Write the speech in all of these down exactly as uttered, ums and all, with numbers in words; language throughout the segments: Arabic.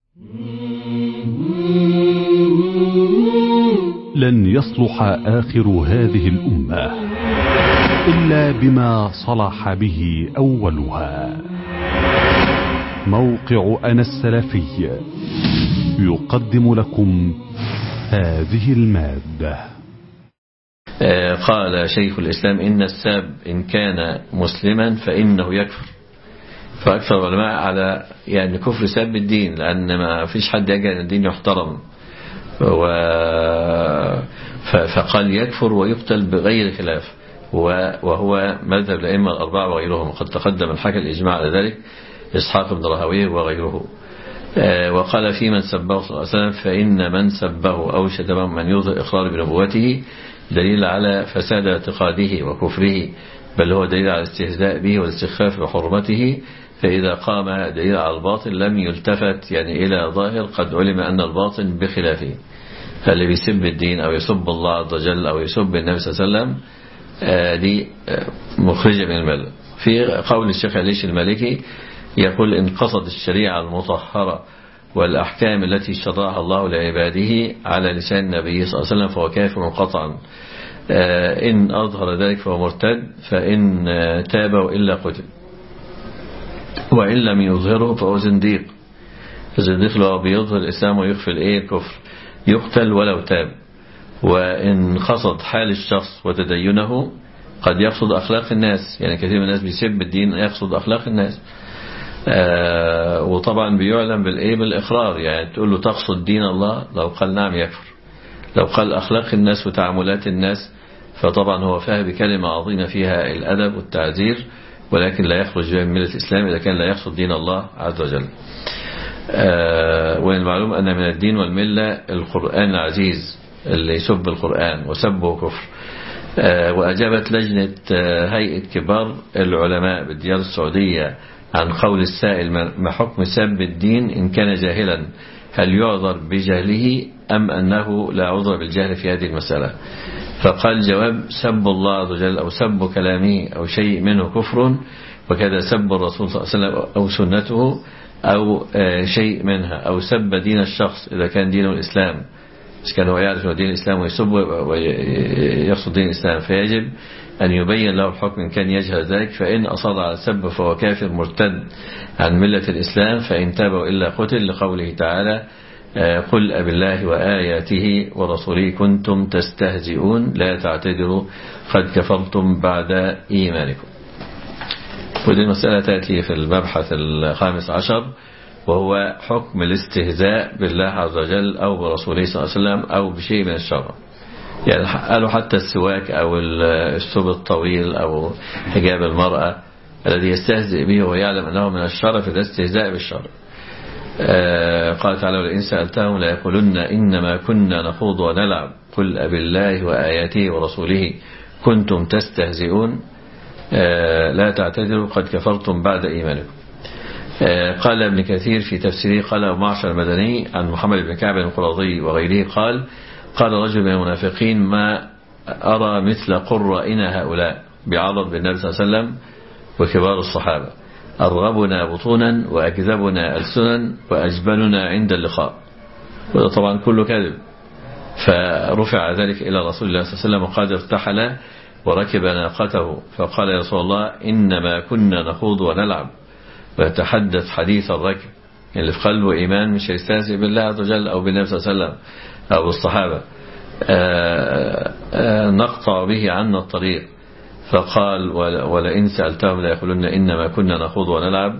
لن يصلح آخر هذه الأمة إلا بما صلح به أولها. موقع أنا السلفي يقدم لكم هذه المادة. قال شيخ الإسلام: إن الساب إن كان مسلما فإنه يكفر. فأكثر العلماء على يعني كفر ساب الدين، لأن ما فيش حد يجعل الدين يحترم، و فقال يكفر ويقتل بغير خلاف، وهو مذهب الأئمة الأربعة وغيرهم، وقد تقدم الحكى الإجماع على ذلك إسحاق بن راهويه وغيره. وقال في من سبه صلى الله عليه وسلم: فإن من سبه أو شتمه من يظهر إقرار بنبوته دليل على فساد اعتقاده وكفره، بل هو دليل على الاستهزاء به والاستخفاف بحرمته. فإذا قام دليل على الباطل لم يلتفت يعني إلى ظاهر قد علم أن الباطن بخلافه. فاللي بيسب الدين أو يسب الله عز وجل أو يسب النبي صلى الله عليه وسلم دي مخرجة من الملة. في قول الشيخ عليش المالكي يقول: إن قصد الشريعة المطهرة والأحكام التي شرعها الله لعباده على لسان النبي صلى الله عليه وسلم فهو كافر قطعا. إن أظهر ذلك فهو مرتد، فإن تاب وإلا قتل، وإن لم يظهره فهو زنديق. الزنديق لو بيظهر الإسلام ويخفي الإيه الكفر يقتل ولو تاب. وإن قصد حال الشخص وتدينه قد يقصد أخلاق الناس، يعني كثير من الناس بيسب الدين يقصد أخلاق الناس. آه وطبعا بيعلم بالإيه بالإقرار، يعني تقول له تقصد دين الله، لو قال نعم يكفر. لو قال أخلاق الناس وتعاملات الناس فطبعا هو فيها بكلمة عظيمة فيها الأدب والتعذير، ولكن لا يخرج من ملة الإسلام إذا كان لا يقصد دين الله عز وجل. آه والمعلوم أن من الدين والملة القرآن العزيز، اللي يسب القرآن وسبه كفر. آه وأجابت لجنة آه هيئة كبار العلماء بالديار السعودية عن قول السائل: ما حكم سب الدين إن كان جاهلا؟ هل يعذر بجهله أم أنه لا عذر بالجهل في هذه المسألة؟ فقال: جواب: سب الله عز وجل أو سب كلامه أو شيء منه كفر، وكذا سب الرسول صلى الله عليه وسلم أو سنته أو شيء منها، أو سب دين الشخص إذا كان دينه الإسلام، إذا كان هو يعرف دين الإسلام ويسب ويقصد دين الإسلام، فيجب أن يبين له الحكم إن كان يجهل ذلك. فإن أصر على السب فهو كافر مرتد عن ملة الإسلام، فإن تاب إلا قتل، لقوله تعالى: قل أبالله وآياته ورسوله كنتم تستهزئون لا تعتذروا قد كفرتم بعد إيمانكم. ودي المسألة تأتي في المبحث الخامس عشر، وهو حكم الاستهزاء بالله عز وجل أو برسوله صلى الله عليه وسلم أو بشيء من الشرع. يعني قالوا حتى السواك أو الثوب الطويل أو حجاب المرأة الذي يستهزئ به ويعلم أنه من الشرع، فده استهزاء بالشرع. آه قال تعالى: ولئن سألتهم ليقولن إنما كنا نخوض ونلعب قل أبالله وآياته ورسوله كنتم تستهزئون آه لا تعتذروا قد كفرتم بعد إيمانكم. آه قال ابن كثير في تفسيره: قال أبو معشر المدني عن محمد بن كعب القرظي وغيره قال: قال رجل من المنافقين: ما أرى مثل قرائنا هؤلاء، بعرض بالنبي صلى الله عليه وسلم وكبار الصحابة، أرغبنا بطونا وأكذبنا ألسنا وأجبلنا عند اللقاء. وده طبعا كله كذب. فرفع ذلك إلى رسول الله صلى الله عليه وسلم وقد ارتحل وركب ناقته، فقال: يا رسول الله إنما كنا نخوض ونلعب، ويتحدث حديث الركب. يعني اللي في قلبه إيمان مش هيستهزئ بالله عز وجل أو بالنبي صلى الله عليه وسلم أو بالصحابة. آآ آآ نقطع به عنا الطريق. فقال: ولئن سألتهم لا يقولون إنما كنا نخوض ونلعب،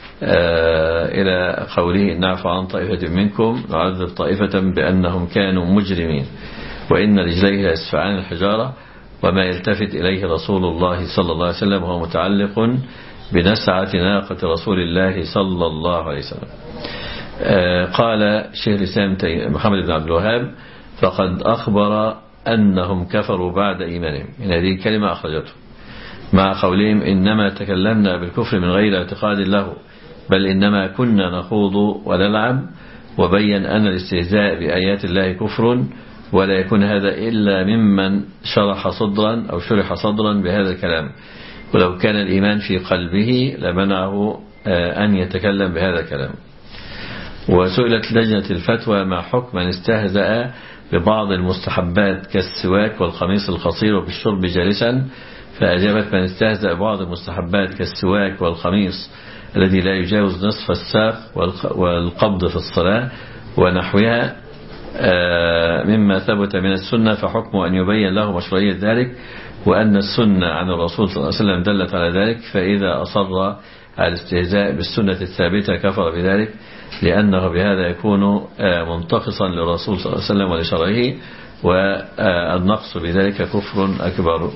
إلى قوله: نعفو عن طائفة منكم نعذب طائفة بأنهم كانوا مجرمين، وإن رجليه يسفعان الحجارة، وما يلتفت إليه رسول الله صلى الله عليه وسلم وهو متعلق بنسعة ناقة رسول الله صلى الله عليه وسلم. قال شيخ الإسلام محمد بن عبد الوهاب: فقد أخبر أنهم كفروا بعد إيمانهم. من هذه الكلمة أخرجته مع قولهم: إنما تكلمنا بالكفر من غير اعتقاد له، بل إنما كنا نخوض ونلعب. وبين أن الاستهزاء بآيات الله كفر، ولا يكون هذا إلا ممن شرح صدرا أو شرح صدرا بهذا الكلام، ولو كان الإيمان في قلبه لمنعه أن يتكلم بهذا الكلام. وسئلت لجنة الفتوى ما حكم من استهزأ ببعض المستحبات كالسواك والقميص القصير وبالشرب جالسا، فأجابت من استهزأ ببعض المستحبات كالسواك والقميص الذي لا يجاوز نصف الساق والقبض في الصلاة ونحوها مما ثبت من السنة، فحكمه أن يبين له مشروعية ذلك، وأن السنة عن الرسول صلى الله عليه وسلم دلت على ذلك، فإذا أصر على الاستهزاء بالسنة الثابتة كفر بذلك، لأنه بهذا يكون منتقصا للرسول صلى الله عليه وسلم ولشرعه، والنقص بذلك كفر أكبر.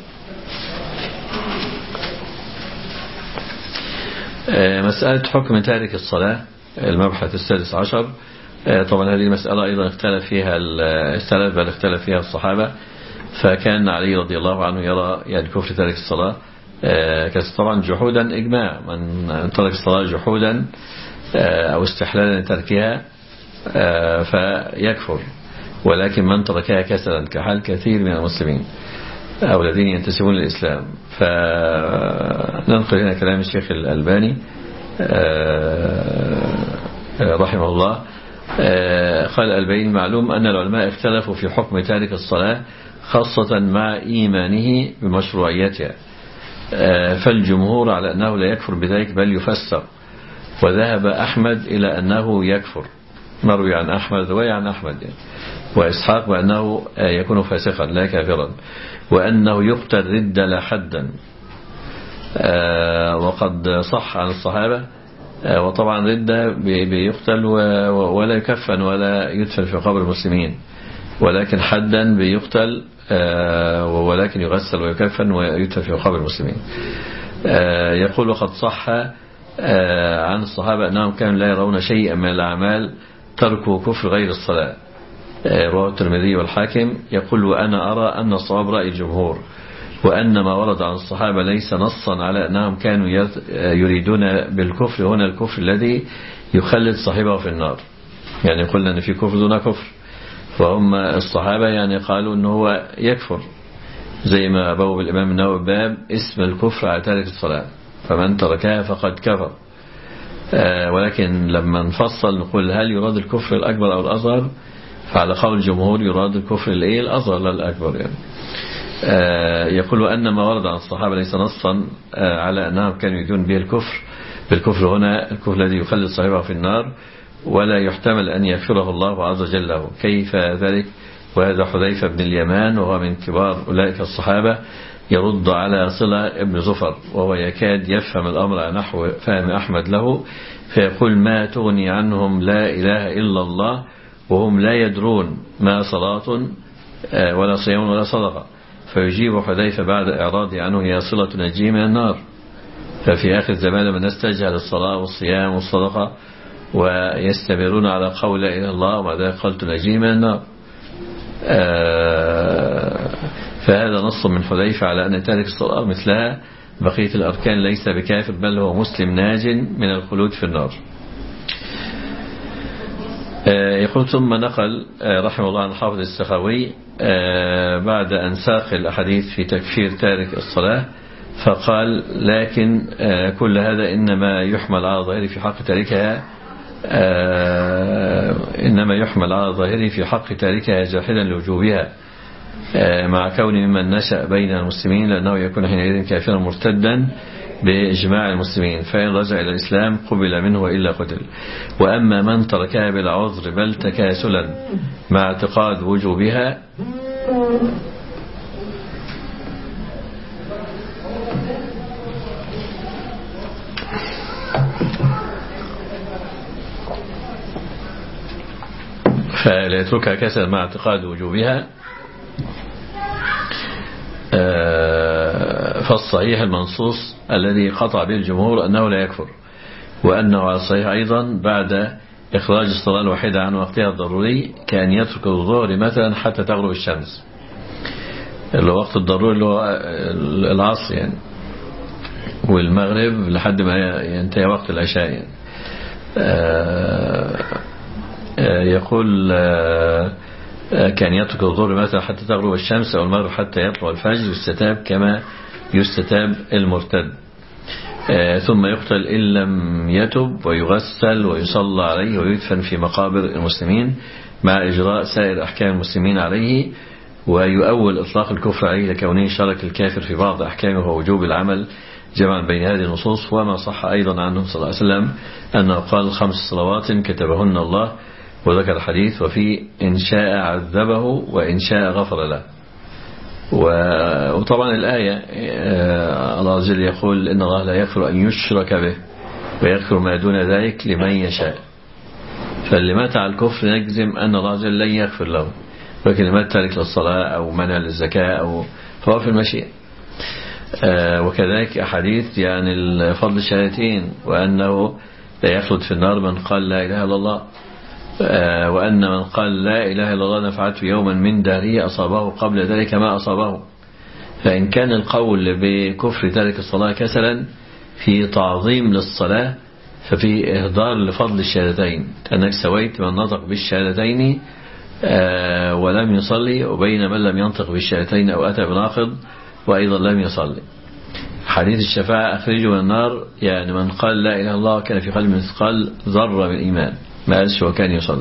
مسألة حكم تارك الصلاة، المبحث السادس عشر. طبعا هذه المسألة أيضا اختلف فيها السلف بل اختلف فيها الصحابة، فكان علي رضي الله عنه يرى يعني كفر تارك الصلاة طبعا جحودا إجماع، من ترك الصلاة جحودا أو استحلالا لتركها فيكفر، ولكن من تركها كسلا كحال كثير من المسلمين أو الذين ينتسبون للإسلام. فننقل هنا كلام الشيخ الألباني رحمه الله. قال الألباني: معلوم أن العلماء اختلفوا في حكم تارك الصلاة خاصة مع إيمانه بمشروعيتها، فالجمهور على أنه لا يكفر بذلك بل يفسر، وذهب أحمد إلى أنه يكفر، مروي عن أحمد رواية عن أحمد يعني. وإسحاق بأنه يكون فاسقا لا كافرا، وأنه يقتل رد لا حدا، وقد صح عن الصحابة. وطبعا رد بيقتل ولا يكفن ولا يدفن في قبر المسلمين، ولكن حدا بيقتل ولكن يغسل ويكفن ويدفن في قبر المسلمين. يقول: وقد صح عن الصحابة أنهم كانوا لا يرون شيئا من الأعمال تركوا كفر غير الصلاة، رواه الترمذي والحاكم. يقول: وأنا أرى أن الصواب رأي الجمهور، وأن ما ورد عن الصحابة ليس نصا على أنهم كانوا يريدون بالكفر هنا الكفر الذي يخلد صاحبه في النار. يعني قلنا أن في كفر دون كفر، فهم الصحابة يعني قالوا أنه هو يكفر، زي ما بوب الإمام النووي باب اسم الكفر على تارك الصلاة، فمن تركها فقد كفر. ولكن لما نفصل نقول هل يراد الكفر الأكبر أو الأصغر، فعلى قول الجمهور يراد الكفر الإيه الأصغر لا الأكبر يعني. يقول: أن ما ورد عن الصحابة ليس نصا على أنهم كانوا يريدون به الكفر بالكفر هنا الكفر الذي يخلد صاحبه في النار، ولا يحتمل أن يغفره الله عز وجل له. كيف ذلك؟ وهذا حذيفة بن اليمان وهو من كبار أولئك الصحابة يرد على صلة ابن زفر، وهو يكاد يفهم الأمر على نحو فهم أحمد له، فيقول: ما تغني عنهم لا إله إلا الله وهم لا يدرون ما صلاة ولا صيام ولا صدقة. فيجيب حذيفة بعد إعراضه عنه: هي صلة نجي من النار. ففي آخر الزمان من استجهل الصلاة والصيام والصدقة ويستمرون على قول لا إله إلا الله ومع ذلك قلت نجي من النار. فهذا نص من حذيفة على أن تارك الصلاة مثلها بقية الأركان ليس بكافر، بل هو مسلم ناج من الخلود في النار. يقول: ثم نقل رحمه الله عن حافظ السخاوي بعد أن ساق الأحاديث في تكفير تارك الصلاة، فقال: لكن كل هذا إنما يحمل على ظاهره في حق تاركها إنما يحمل على ظاهره في حق تاركها جاحدا لوجوبها، مع كون ممن نشأ بين المسلمين، لأنه يكون حينئذ كافرا مرتدا بإجماع المسلمين، فإن رجع إلى الإسلام قبل منه وإلا قتل. وأما من تركها بلا عذر بل تكاسلا مع اعتقاد وجوبها فلا يتركها كسلا مع اعتقاد وجوبها، فالصحيح المنصوص الذي قطع به الجمهور أنه لا يكفر، وأنه على الصحيح أيضا بعد إخراج الصلاة الواحدة عن وقتها الضروري كان يترك الظهر مثلا حتى تغرب الشمس، اللي هو وقت الضروري اللي هو العصر يعني، والمغرب لحد ما ينتهي وقت العشاء يعني. يقول كان يترك الظهر مثلا حتى تغرب الشمس أو المغرب حتى يطلع الفجر، يستتاب كما يستتاب المرتد. ثم يقتل إن لم يتب ويغسل ويصلى عليه ويدفن في مقابر المسلمين مع إجراء سائر أحكام المسلمين عليه. ويؤول إطلاق الكفر عليه لكونه شرك الكافر في بعض أحكامه ووجوب العمل جمعا بين هذه النصوص. وما صح أيضا عنه صلى الله عليه وسلم أنه قال خمس صلوات كتبهن الله، وذكر الحديث وفي إن شاء عذبه وإن شاء غفر له. وطبعا الآية الله عز وجل يقول إن الله لا يغفر أن يشرك به ويغفر ما دون ذلك لمن يشاء. فاللي مات على الكفر نجزم أن الله عز وجل لن يغفر له، ولكن اللي مات تارك للصلاة أو منع للزكاة أو فهو في المشيئة. وكذلك أحاديث يعني فضل الشهادتين، وأنه لا يخلد في النار من قال لا إله إلا الله، وأن من قال لا إله إلا الله نفعته يوما من داره أصابه قبل ذلك ما أصابه. فإن كان القول بكفر تارك الصلاة كسلا في تعظيم للصلاة ففي إهدار لفضل الشهادتين، أنك سويت من نطق بالشهادتين ولم يصلي وبين من لم ينطق بالشهادتين أو أتى بناقض وأيضا لم يصلي. حديث الشفاعة أخرجه من النار، يعني من قال لا إله إلا الله كان في قلبه مثقال ذرة من إيمان، ما قالش وكان يصلي.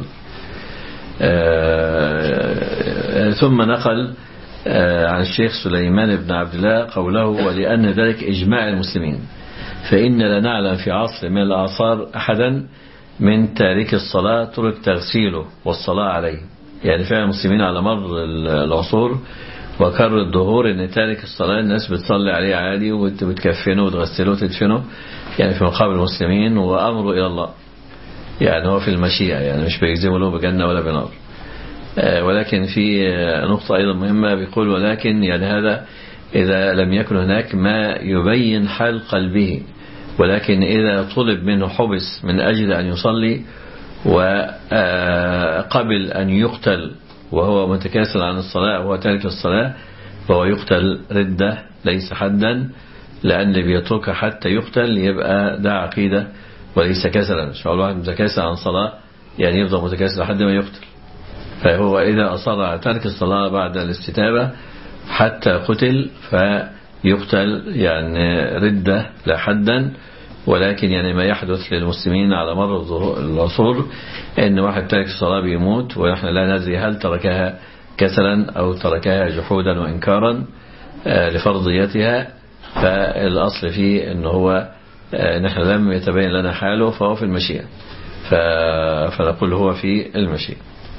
ثم نقل عن الشيخ سليمان بن عبد الله قوله ولأن ذلك إجماع المسلمين، فإن لا نعلم في عصر من الأعصار أحدا من تارك الصلاة ترك تغسيله والصلاة عليه. يعني فعلا المسلمين على مر العصور وكرر الظهور ان تارك الصلاة الناس بتصلي عليه عادي وتكفنه وتغسله وتدفنه يعني في مقابل المسلمين، وأمره إلى الله، يعني هو في المشيئة، يعني مش بيجزموا له بجنة ولا بنار. ولكن في نقطة أيضا مهمة بيقول ولكن يعني هذا إذا لم يكن هناك ما يبين حال قلبه، ولكن إذا طلب منه حبس من أجل أن يصلي وقبل أن يقتل وهو متكاسل عن الصلاة وهو تارك الصلاة فهو يقتل ردة ليس حدا، لأن اللي بيتركها حتى يقتل يبقى ده عقيدة وليس كسلا. مش هو الواحد متكاسل عن صلاة يعني يفضل متكاسل لحد ما يقتل، فهو إذا أصر على ترك الصلاة بعد الاستتابة حتى قتل فيقتل يعني ردة لا حدا. ولكن يعني ما يحدث للمسلمين على مر العصور ان واحد ترك الصلاة بيموت ونحن لا ندري هل تركها كسلا او تركها جحودا وانكارا لفرضيتها. فالاصل فيه ان هو نحن لم يتبين لنا حاله فهو في المشيئة، فنقول هو في المشيئة.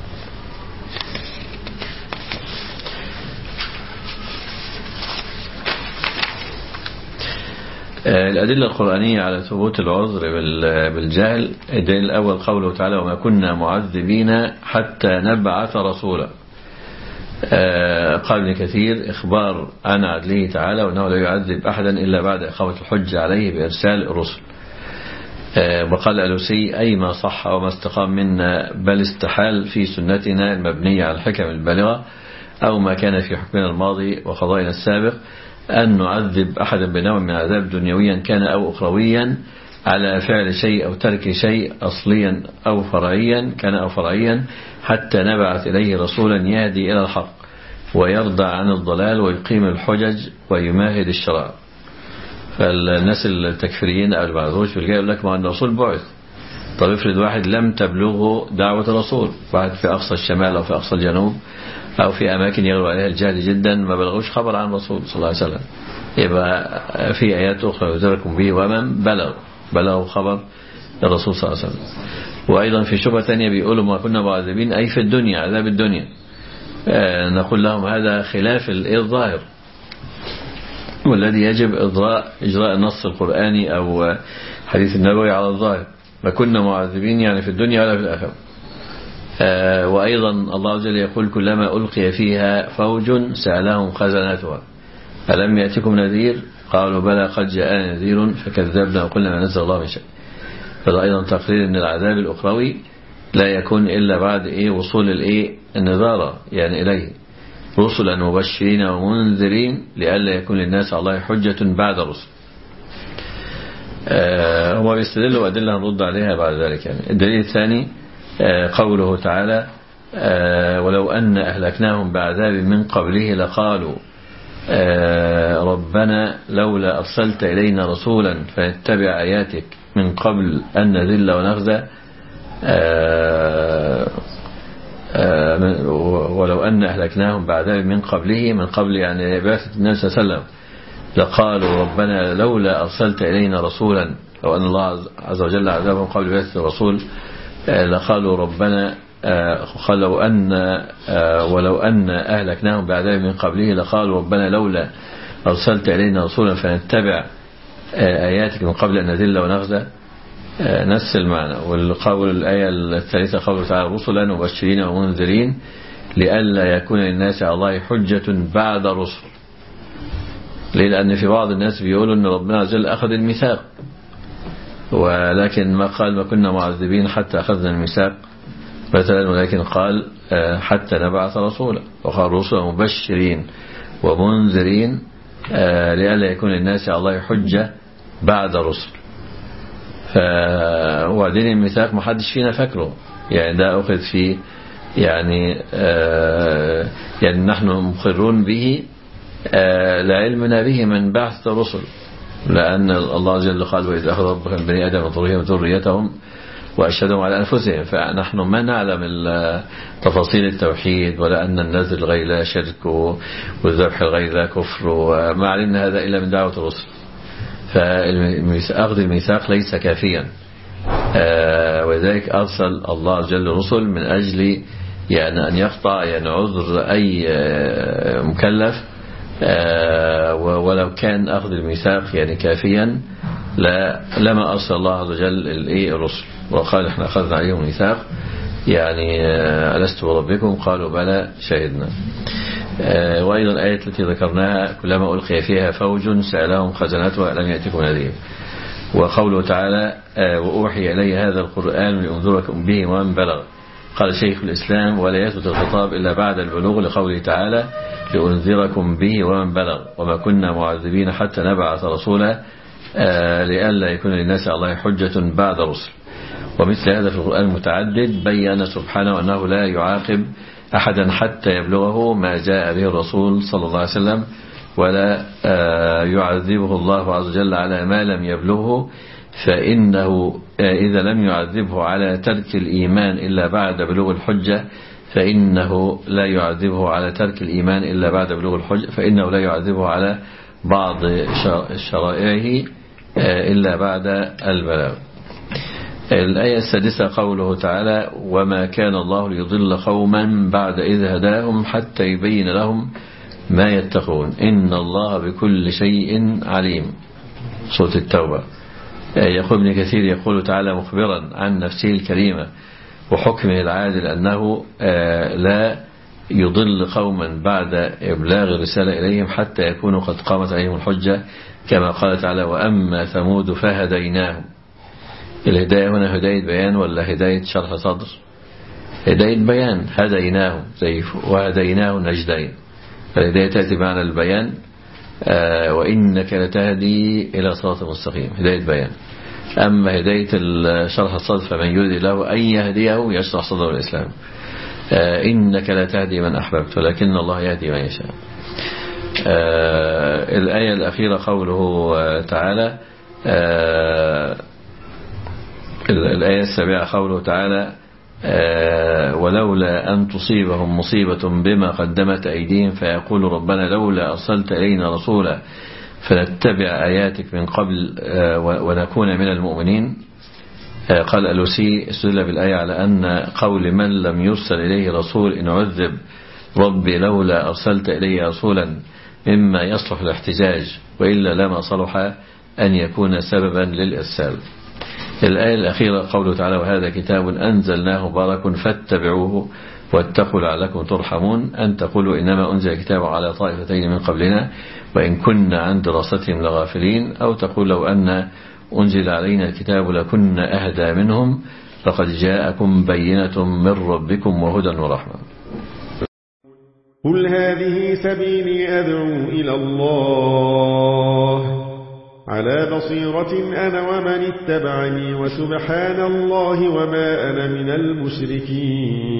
الأدلة القرآنية على ثبوت العذر بالجهل. الدليل الأول قوله تعالى وما كنا معذبين حتى نبعث رسولا. قال ابن كثير إخبار عن عدله تعالى وأنه لا يعذب أحدا إلا بعد إقامة الحج عليه بإرسال الرسل. وقال الألوسي أي ما صح وما استقام منا بل استحال في سنتنا المبنية على الحكم البالغة أو ما كان في حكمنا الماضي وقضائنا السابق أن نعذب أحدا بنوع من عذاب دنيويا كان أو أخرويا على فعل شيء أو ترك شيء أصليا أو فرعيا كان أو فرعيا حتى نبعث إليه رسولا يهدي إلى الحق ويرضى عن الضلال ويقيم الحجج ويماهد الشرع. فالناس التكفيريين أو البعضوش في الجاي يقول لك ما أن الرسول بعث. طب افرض واحد لم تبلغه دعوة الرسول، واحد في أقصى الشمال أو في أقصى الجنوب أو في أماكن يغلب عليها الجهل جدا ما بلغوش خبر عن الرسول صلى الله عليه وسلم، يبقى في آيات أخرى يذكركم به ومن بلغ بلغوا خبر الرسول صلى الله عليه وسلم. وأيضا في شبهة ثانية بيقولوا ما كنا معذبين أي في الدنيا عذاب الدنيا. آه نقول لهم هذا خلاف الظاهر، والذي يجب إجراء إجراء النص القرآني أو حديث النبوي على الظاهر. ما كنا معذبين يعني في الدنيا ولا في الآخرة. آه وأيضا الله عز وجل يقول كلما ألقي فيها فوج سألهم خزنتها ألم يأتكم نذير قالوا بلى قد جاءنا نذير فكذبنا وقلنا ما نزل الله من شيء. فده أيضا تقرير أن العذاب الأخروي لا يكون إلا بعد إيه وصول الإيه النذارة يعني إليه رسلا مبشرين ومنذرين لئلا يكون للناس على الله حجة بعد الرسل. آه هو بيستدلوا أدلة هنرد عليها بعد ذلك. يعني الدليل الثاني آه قوله تعالى آه ولو أن أهلكناهم بعذاب من قبله لقالوا ربنا لولا أرسلت إلينا رسولا فنتبع آياتك من قبل أن نذل ونخزى ولو أن أهلكناهم بعد من قبله من قبل يعني بعثة النبي صلى الله عليه وسلم لقالوا ربنا لولا أرسلت إلينا رسولا لو أن الله عز وجل عذابهم قبل بعثة الرسول لقالوا ربنا لو أن ولو أن أهلكناهم بعد من قبله لقالوا ربنا لولا أرسلت إلينا رسولا فنتبع آياتك من قبل أن نذل ونخزى نفس المعنى. والقول الآية الثالثة قوله تعالى رسلا مبشرين ومنذرين لئلا يكون للناس على الله حجة بعد رسل. ليه؟ لأن في بعض الناس بيقولوا أن ربنا عز وجل أخذ الميثاق ولكن ما قال ما كنا معذبين حتى أخذنا الميثاق مثلا ولكن قال حتى نبعث رسولا وقال رسلا مبشرين ومنذرين لئلا يكون للناس على الله حجة بعد رسل. وبعدين الميثاق ما حدش فينا فاكره يعني ده أخذ فيه يعني آه يعني نحن مقرون به آه لعلمنا به من بعث الرسل لأن الله عز وجل قال وإذ أخذ ربك من بني آدم وذريتهم وذريتهم وأشهدهم على أنفسهم فنحن ما نعلم تفاصيل التوحيد ولا أن النذر الغير لا شرك والذبح الغير لا كفر وما علمنا هذا إلا من دعوة الرسل. فأخذ الميثاق ليس كافيا آه ولذلك أرسل الله عز وجل رسل من أجل يعني أن يقطع يعني عذر أي آه مكلف آه ولو كان أخذ الميثاق يعني كافيا لا لما أرسل الله عز وجل الرسل وقال احنا أخذنا عليهم ميثاق يعني آه ألست بربكم قالوا بلى شهدنا. آه وأيضا الآية التي ذكرناها كلما ألقي فيها فوج سألهم خزنتها ألم يأتكم نذير. وقوله تعالى آه وأوحي إلي هذا القرآن لأنذركم به ومن بلغ. قال شيخ الإسلام ولا يثبت الخطاب إلا بعد البلوغ لقوله تعالى لأنذركم به ومن بلغ وما كنا معذبين حتى نبعث رسولا آه لئلا يكون للناس على الله حجة بعد رسل. ومثل هذا في القرآن المتعدد بيّن سبحانه أنه لا يعاقب أحدا حتى يبلغه ما جاء به الرسول صلى الله عليه وسلم ولا يعذبه الله عز وجل على ما لم يبلغه فإنه إذا لم يعذبه على ترك الإيمان إلا بعد بلوغ الحجة فإنه لا يعذبه على ترك الإيمان إلا بعد بلوغ الحجة فإنه لا يعذبه على بعض شرائعه إلا بعد البلاغ. الآية السادسة قوله تعالى وما كان الله ليضل قوما بعد إذ هداهم حتى يبين لهم ما يتقون إن الله بكل شيء عليم. سورة التوبة. يقول ابن كثير يقول تعالى مخبرا عن نفسه الكريمة وحكمه العادل أنه لا يضل قوما بعد إبلاغ الرسالة إليهم حتى يكونوا قد قامت عليهم الحجة كما قال تعالى وأما ثمود فهديناهم. الهداية هنا هداية بيان ولا هداية شرح صدر؟ هداية بيان هديناه زي وهديناه النجدين. الهداية تأتي معنى البيان آه وإنك لتهدي إلى صراط مستقيم هداية بيان. أما هداية شرح الصدر فمن يريد له أن يهديه يشرح صدر الإسلام آه إنك لتهدي من أحببت ولكن الله يهدي من يشاء. آه الآية الأخيرة قوله تعالى آه الآية السابعة قوله تعالى آه ولولا أن تصيبهم مصيبة بما قدمت أيديهم فيقول ربنا لولا أرسلت إلينا رسولا فنتبع آياتك من قبل آه ونكون من المؤمنين. آه قال ألوسي استدل بالآية على أن قول من لم يرسل إليه رسول إن عذب ربي لولا أرسلت إلي رسولا مما يصلح الاحتجاج وإلا لما صلح أن يكون سببا للإرسال. الآية الأخيرة قوله تعالى وهذا كتاب أنزلناه مبارك فاتبعوه واتقوا لعلكم ترحمون أن تقولوا إنما أنزل كتاب على طائفتين من قبلنا وإن كنا عن دراستهم لغافلين أو تقول لو أن أنزل علينا الكتاب لكنا أهدى منهم فقد جاءكم بينة من ربكم وهدى ورحمة. قل هذه سبيلي أدعو إلى الله على بصيرة أنا ومن اتبعني وسبحان الله وما أنا من المشركين.